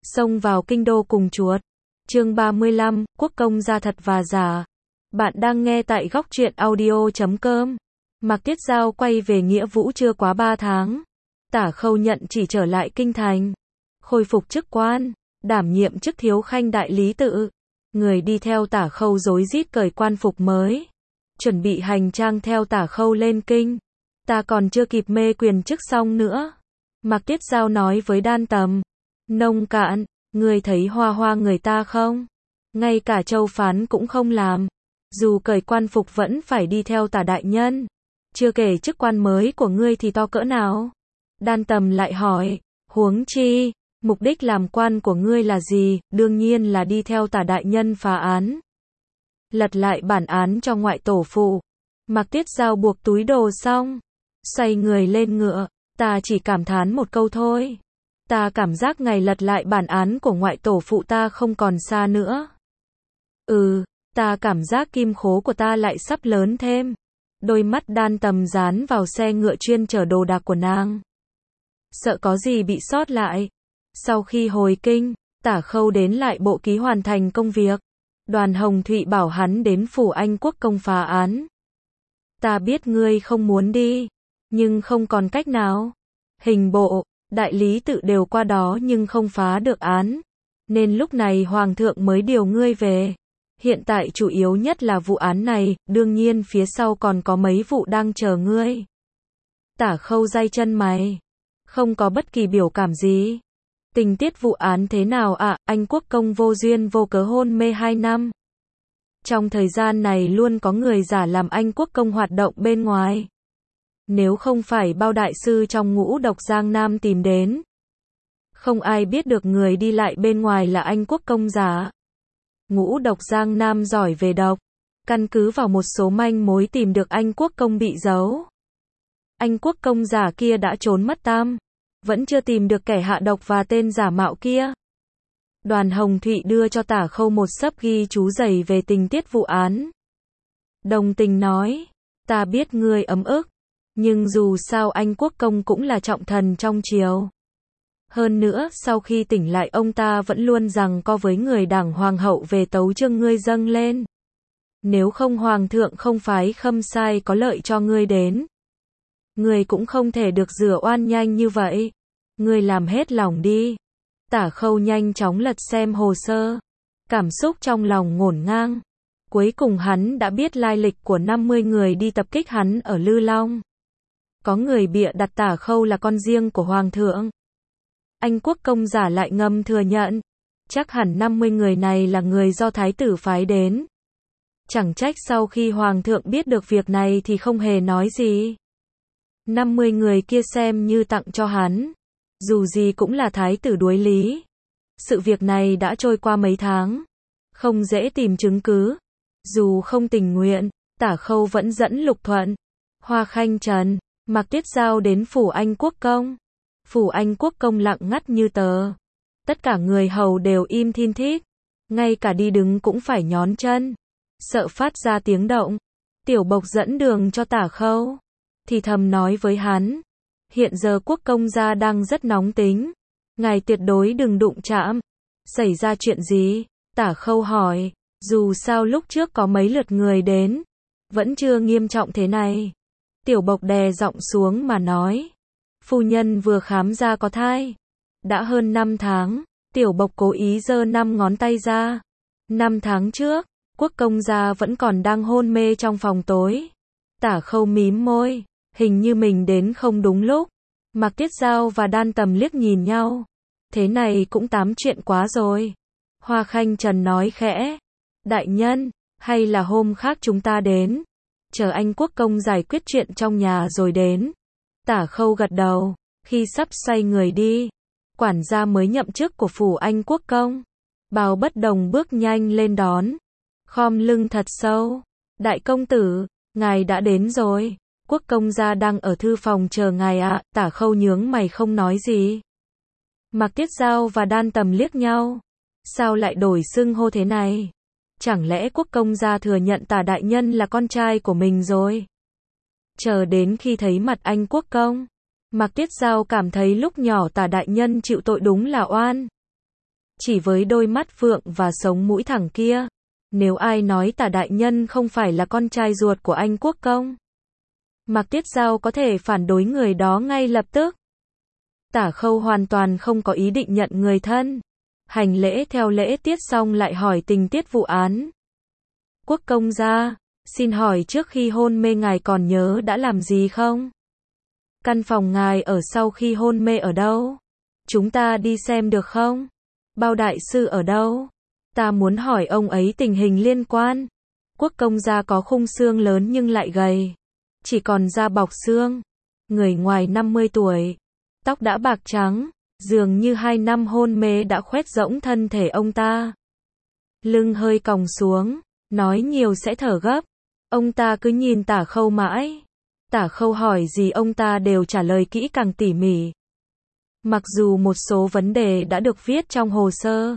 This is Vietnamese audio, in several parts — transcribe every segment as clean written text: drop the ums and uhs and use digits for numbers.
Xông vào kinh đô cùng chuột. Chương 35, quốc công gia thật và giả. Bạn đang nghe tại góc truyện audio.com. Mạc Tiết Giao quay về Nghĩa Vũ chưa quá 3 tháng. Tả Khâu nhận chỉ trở lại kinh thành. Khôi phục chức quan, đảm nhiệm chức thiếu khanh đại lý tự. Người đi theo Tả Khâu rối rít cởi quan phục mới. Chuẩn bị hành trang theo Tả Khâu lên kinh. Ta còn chưa kịp mê quyền chức xong nữa. Mạc Tiết Giao nói với Đan Tầm. Nông Cạn, ngươi thấy hoa hoa người ta không? Ngay cả Châu Phán cũng không làm. Dù cởi quan phục vẫn phải đi theo Tả đại nhân. Chưa kể chức quan mới của ngươi thì to cỡ nào? Đan Tầm lại hỏi, huống chi, mục đích làm quan của ngươi là gì? Đương nhiên là đi theo Tả đại nhân phá án. Lật lại bản án cho ngoại tổ phụ. Mạc Tiết Giao buộc túi đồ xong, xoay người lên ngựa. Ta chỉ cảm thán một câu thôi. Ta cảm giác ngày lật lại bản án của ngoại tổ phụ ta không còn xa nữa. Ta cảm giác kim khố của ta lại sắp lớn thêm. Đôi mắt Đan Tầm dán vào xe ngựa chuyên chở đồ đạc của nàng. Sợ có gì bị sót lại. Sau khi hồi kinh, Tả Khâu đến lại bộ ký hoàn thành công việc. Đoàn Hồng Thụy bảo hắn đến phủ Anh quốc công phá án. Ta biết ngươi không muốn đi, nhưng không còn cách nào. Hình bộ, đại lý tự đều qua đó nhưng không phá được án. Nên lúc này Hoàng thượng mới điều ngươi về. Hiện tại chủ yếu nhất là vụ án này, đương nhiên phía sau còn có mấy vụ đang chờ ngươi. Tả Khâu day chân mày. Không có bất kỳ biểu cảm gì. Tình tiết vụ án thế nào ạ? Anh quốc công vô duyên vô cớ hôn mê 2 năm. Trong thời gian này luôn có người giả làm anh quốc công hoạt động bên ngoài. Nếu không phải bao đại sư trong ngũ độc Giang Nam tìm đến, không ai biết được người đi lại bên ngoài là anh quốc công giả. Ngũ độc Giang Nam giỏi về độc, căn cứ vào một số manh mối tìm được anh quốc công bị giấu. Anh quốc công giả kia đã trốn mất tăm, vẫn chưa tìm được kẻ hạ độc và tên giả mạo kia. Đoàn Hồng Thụy đưa cho Tả Khâu một xấp ghi chú dày về tình tiết vụ án. Đồng tình nói, ta biết ngươi ấm ức, nhưng dù sao anh quốc công cũng là trọng thần trong triều. Hơn nữa, sau khi tỉnh lại ông ta vẫn luôn giằng co với người đảng hoàng hậu về tấu chương ngươi dâng lên. Nếu không hoàng thượng không phái khâm sai có lợi cho ngươi đến, ngươi cũng không thể được rửa oan nhanh như vậy. Ngươi làm hết lòng đi. Tả Khâu nhanh chóng lật xem hồ sơ. Cảm xúc trong lòng ngổn ngang. Cuối cùng hắn đã biết lai lịch của 50 người đi tập kích hắn ở Lư Long. Có người bịa đặt Tả Khâu là con riêng của hoàng thượng. Anh quốc công giả lại ngầm thừa nhận. Chắc hẳn 50 người này là người do thái tử phái đến. Chẳng trách sau khi hoàng thượng biết được việc này thì không hề nói gì. 50 người kia xem như tặng cho hắn. Dù gì cũng là thái tử đuối lý. Sự việc này đã trôi qua mấy tháng. Không dễ tìm chứng cứ. Dù không tình nguyện, Tả Khâu vẫn dẫn Lục Thuận, Hoa Khanh Trần, Mạc Tiết Giao đến phủ Anh quốc công. Phủ Anh quốc công lặng ngắt như tờ. Tất cả người hầu đều im thin thít. Ngay cả đi đứng cũng phải nhón chân. Sợ phát ra tiếng động. Tiểu Bộc dẫn đường cho Tả Khâu. Thì thầm nói với hắn. Hiện giờ quốc công gia đang rất nóng tính. Ngài tuyệt đối đừng đụng chạm. Xảy ra chuyện gì? Tả Khâu hỏi. Dù sao lúc trước có mấy lượt người đến. Vẫn chưa nghiêm trọng thế này. Tiểu Bộc đè giọng xuống mà nói. Phu nhân vừa khám ra có thai. Đã hơn 5 tháng. Tiểu Bộc cố ý giơ 5 ngón tay ra. 5 tháng trước, quốc công gia vẫn còn đang hôn mê trong phòng tối. Tả Khâu mím môi. Hình như mình đến không đúng lúc. Mạc Tiết Giao và Đan Tầm liếc nhìn nhau. Thế này cũng tám chuyện quá rồi. Hoa Khanh Trần nói khẽ. Đại nhân, hay là hôm khác chúng ta đến. Chờ anh quốc công giải quyết chuyện trong nhà rồi đến. Tả Khâu gật đầu. Khi sắp xoay người đi, quản gia mới nhậm chức của phủ Anh quốc công. Bào Bất Đồng bước nhanh lên đón. Khom lưng thật sâu. Đại công tử, ngài đã đến rồi. Quốc công gia đang ở thư phòng chờ ngài ạ. Tả Khâu nhướng mày không nói gì. Mạc Tiết Giao và Đan Tầm liếc nhau. Sao lại đổi xưng hô thế này? Chẳng lẽ quốc công gia thừa nhận Tả đại nhân là con trai của mình rồi? Chờ đến khi thấy mặt anh quốc công, Mạc Tiết Giao cảm thấy lúc nhỏ Tả đại nhân chịu tội đúng là oan. chỉ với đôi mắt phượng và sống mũi thẳng kia. Nếu ai nói Tả đại nhân không phải là con trai ruột của anh quốc công, Mạc Tiết Dao có thể phản đối người đó ngay lập tức. Tả Khâu hoàn toàn không có ý định nhận người thân. Hành lễ theo lễ tiết xong lại hỏi tình tiết vụ án. Quốc công gia, xin hỏi trước khi hôn mê ngài còn nhớ đã làm gì không? Căn phòng ngài ở sau khi hôn mê ở đâu? Chúng ta đi xem được không? Bao đại sư ở đâu? Ta muốn hỏi ông ấy tình hình liên quan. Quốc công gia có khung xương lớn nhưng lại gầy, chỉ còn da bọc xương. Người ngoài 50 tuổi, tóc đã bạc trắng, dường như 2 năm hôn mê đã khoét rỗng thân thể ông ta. Lưng hơi còng xuống, nói nhiều sẽ thở gấp. Ông ta cứ nhìn Tả Khâu mãi. Tả Khâu hỏi gì ông ta đều trả lời kỹ càng tỉ mỉ. Mặc dù một số vấn đề đã được viết trong hồ sơ.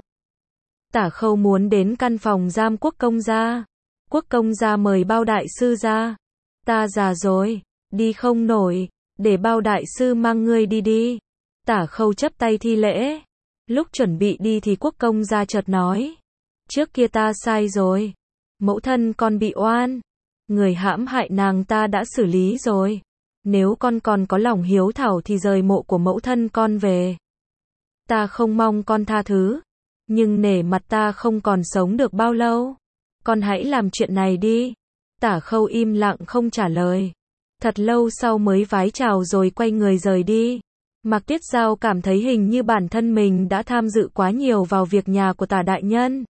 Tả Khâu muốn đến căn phòng giam quốc công gia. Quốc công gia mời Bao đại sư ra. Ta già rồi, đi không nổi, để Bao đại sư mang ngươi đi đi. Tả Khâu chắp tay thi lễ. Lúc chuẩn bị đi thì quốc công gia chợt nói. Trước kia ta sai rồi. Mẫu thân con bị oan. Người hãm hại nàng ta đã xử lý rồi. Nếu con còn có lòng hiếu thảo thì rời mộ của mẫu thân con về. Ta không mong con tha thứ. Nhưng nể mặt ta không còn sống được bao lâu. Con hãy làm chuyện này đi. Tả Khâu im lặng không trả lời. Thật lâu sau mới vái chào rồi quay người rời đi. Mạc Tiết Dao cảm thấy hình như bản thân mình đã tham dự quá nhiều vào việc nhà của Tả đại nhân.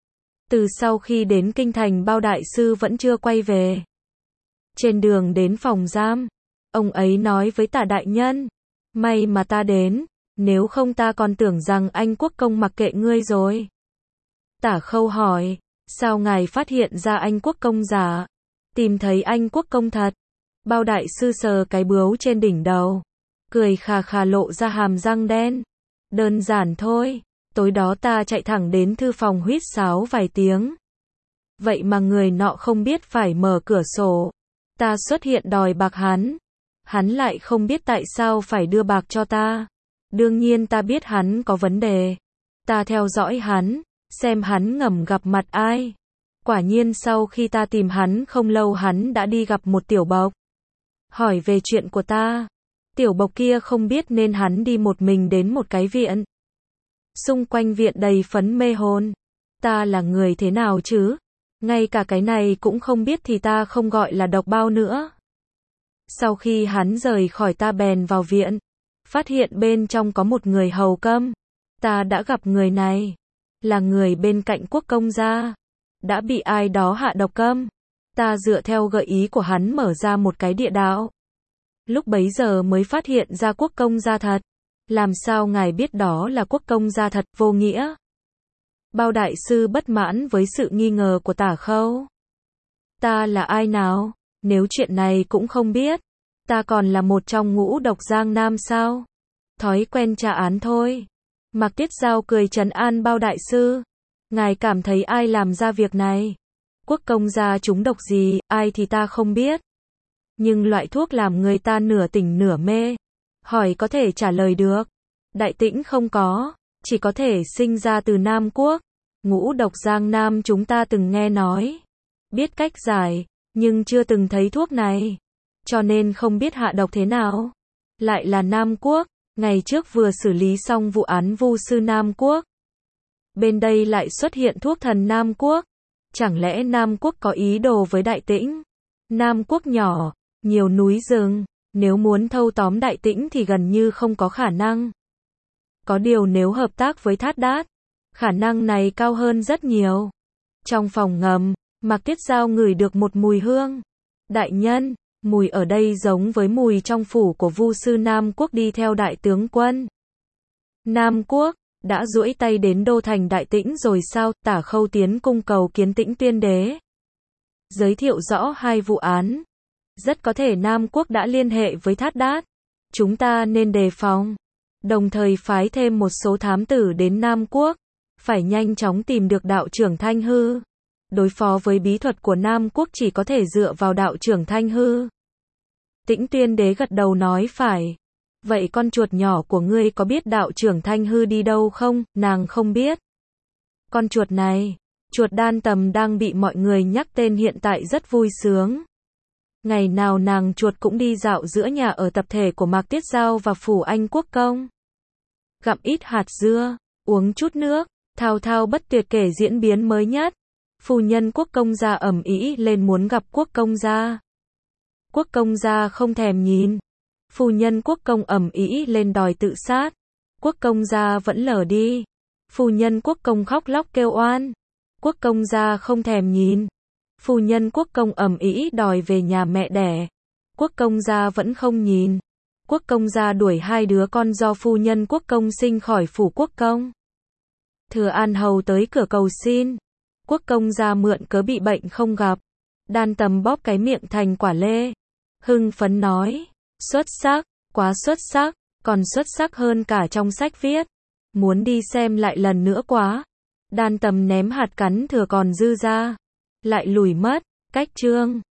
Từ sau khi đến kinh thành Bao đại sư vẫn chưa quay về. Trên đường đến phòng giam, ông ấy nói với Tả đại nhân, may mà ta đến, nếu không ta còn tưởng rằng anh quốc công mặc kệ ngươi rồi. Tả Khâu hỏi, sao ngài phát hiện ra anh quốc công giả? Tìm thấy anh quốc công thật. Bao đại sư sờ cái bướu trên đỉnh đầu, cười khà khà lộ ra hàm răng đen. Đơn giản thôi, tối đó ta chạy thẳng đến thư phòng huýt sáo vài tiếng. Vậy mà người nọ không biết phải mở cửa sổ. Ta xuất hiện đòi bạc hắn. Hắn lại không biết tại sao phải đưa bạc cho ta. Đương nhiên ta biết hắn có vấn đề. Ta theo dõi hắn, xem hắn ngầm gặp mặt ai. Quả nhiên sau khi ta tìm hắn không lâu hắn đã đi gặp một tiểu bộc. Hỏi về chuyện của ta. Tiểu bộc kia không biết nên hắn đi một mình đến một cái viện. Xung quanh viện đầy phấn mê hồn. Ta là người thế nào chứ? Ngay cả cái này cũng không biết thì ta không gọi là độc bao nữa. Sau khi hắn rời khỏi ta bèn vào viện. Phát hiện bên trong có một người hầu câm. Ta đã gặp người này. Là người bên cạnh quốc công gia. Đã bị ai đó hạ độc câm. Ta dựa theo gợi ý của hắn mở ra một cái địa đạo. Lúc bấy giờ mới phát hiện ra quốc công gia thật. Làm sao ngài biết đó là quốc công gia thật, vô nghĩa? Bao đại sư bất mãn với sự nghi ngờ của Tả Khâu. Ta là ai nào? Nếu chuyện này cũng không biết. Ta còn là một trong ngũ độc giang nam sao? Thói quen tra án thôi. Mạc Tiết Dao cười trấn an Bao đại sư. Ngài cảm thấy ai làm ra việc này? Quốc công gia trúng độc gì, ai thì ta không biết. Nhưng loại thuốc làm người ta nửa tỉnh nửa mê. Hỏi có thể trả lời được. Đại Tĩnh không có, chỉ có thể sinh ra từ Nam Quốc. Ngũ độc giang nam chúng ta từng nghe nói. Biết cách giải, nhưng chưa từng thấy thuốc này. Cho nên không biết hạ độc thế nào. Lại là Nam Quốc, ngày trước vừa xử lý xong vụ án vu sư Nam Quốc. Bên đây lại xuất hiện thuốc thần Nam Quốc. Chẳng lẽ Nam Quốc có ý đồ với Đại Tĩnh? Nam Quốc nhỏ, nhiều núi rừng, nếu muốn thâu tóm Đại Tĩnh thì gần như không có khả năng. Có điều nếu hợp tác với Thát Đát, khả năng này cao hơn rất nhiều. Trong phòng ngầm, Mạc Tiết Dao ngửi được một mùi hương. Đại nhân, mùi ở đây giống với mùi trong phủ của vu sư Nam Quốc đi theo đại tướng quân. Nam Quốc, đã duỗi tay đến đô thành Đại Tĩnh rồi sao? Tả Khâu tiến cung cầu kiến Tĩnh Tuyên đế. Giới thiệu rõ hai vụ án. Rất có thể Nam Quốc đã liên hệ với Thát Đát. Chúng ta nên đề phòng. Đồng thời phái thêm một số thám tử đến Nam Quốc. Phải nhanh chóng tìm được đạo trưởng Thanh Hư. Đối phó với bí thuật của Nam Quốc chỉ có thể dựa vào đạo trưởng Thanh Hư. Tĩnh Tuyên đế gật đầu nói phải. Vậy con chuột nhỏ của ngươi có biết đạo trưởng Thanh Hư đi đâu không? Nàng không biết. Con chuột này, chuột Đan Tầm đang bị mọi người nhắc tên hiện tại rất vui sướng. Ngày nào nàng chuột cũng đi dạo giữa nhà ở tập thể của Mạc Tiết Giao và Phủ Anh Quốc Công. Gặm ít hạt dưa, uống chút nước, thao thao bất tuyệt kể diễn biến mới nhất. Phu nhân Quốc Công gia ầm ĩ lên muốn gặp Quốc Công gia. Quốc Công gia không thèm nhìn. Phu nhân Quốc Công ầm ĩ lên đòi tự sát. Quốc Công gia vẫn lờ đi. Phu nhân Quốc Công khóc lóc kêu oan. Quốc Công gia không thèm nhìn. Phu nhân Quốc Công ầm ĩ đòi về nhà mẹ đẻ. Quốc Công gia vẫn không nhìn. Quốc Công gia đuổi hai đứa con do phu nhân Quốc Công sinh khỏi phủ Quốc Công. Thừa An Hầu tới cửa cầu xin. Quốc Công gia mượn cớ bị bệnh không gặp. Đan Tầm bóp cái miệng thành quả lê. Hưng phấn nói, xuất sắc, quá xuất sắc, còn xuất sắc hơn cả trong sách viết. Muốn đi xem lại lần nữa quá. Đan Tầm ném hạt cắn thừa còn dư ra. Lại lùi mất, cách chương.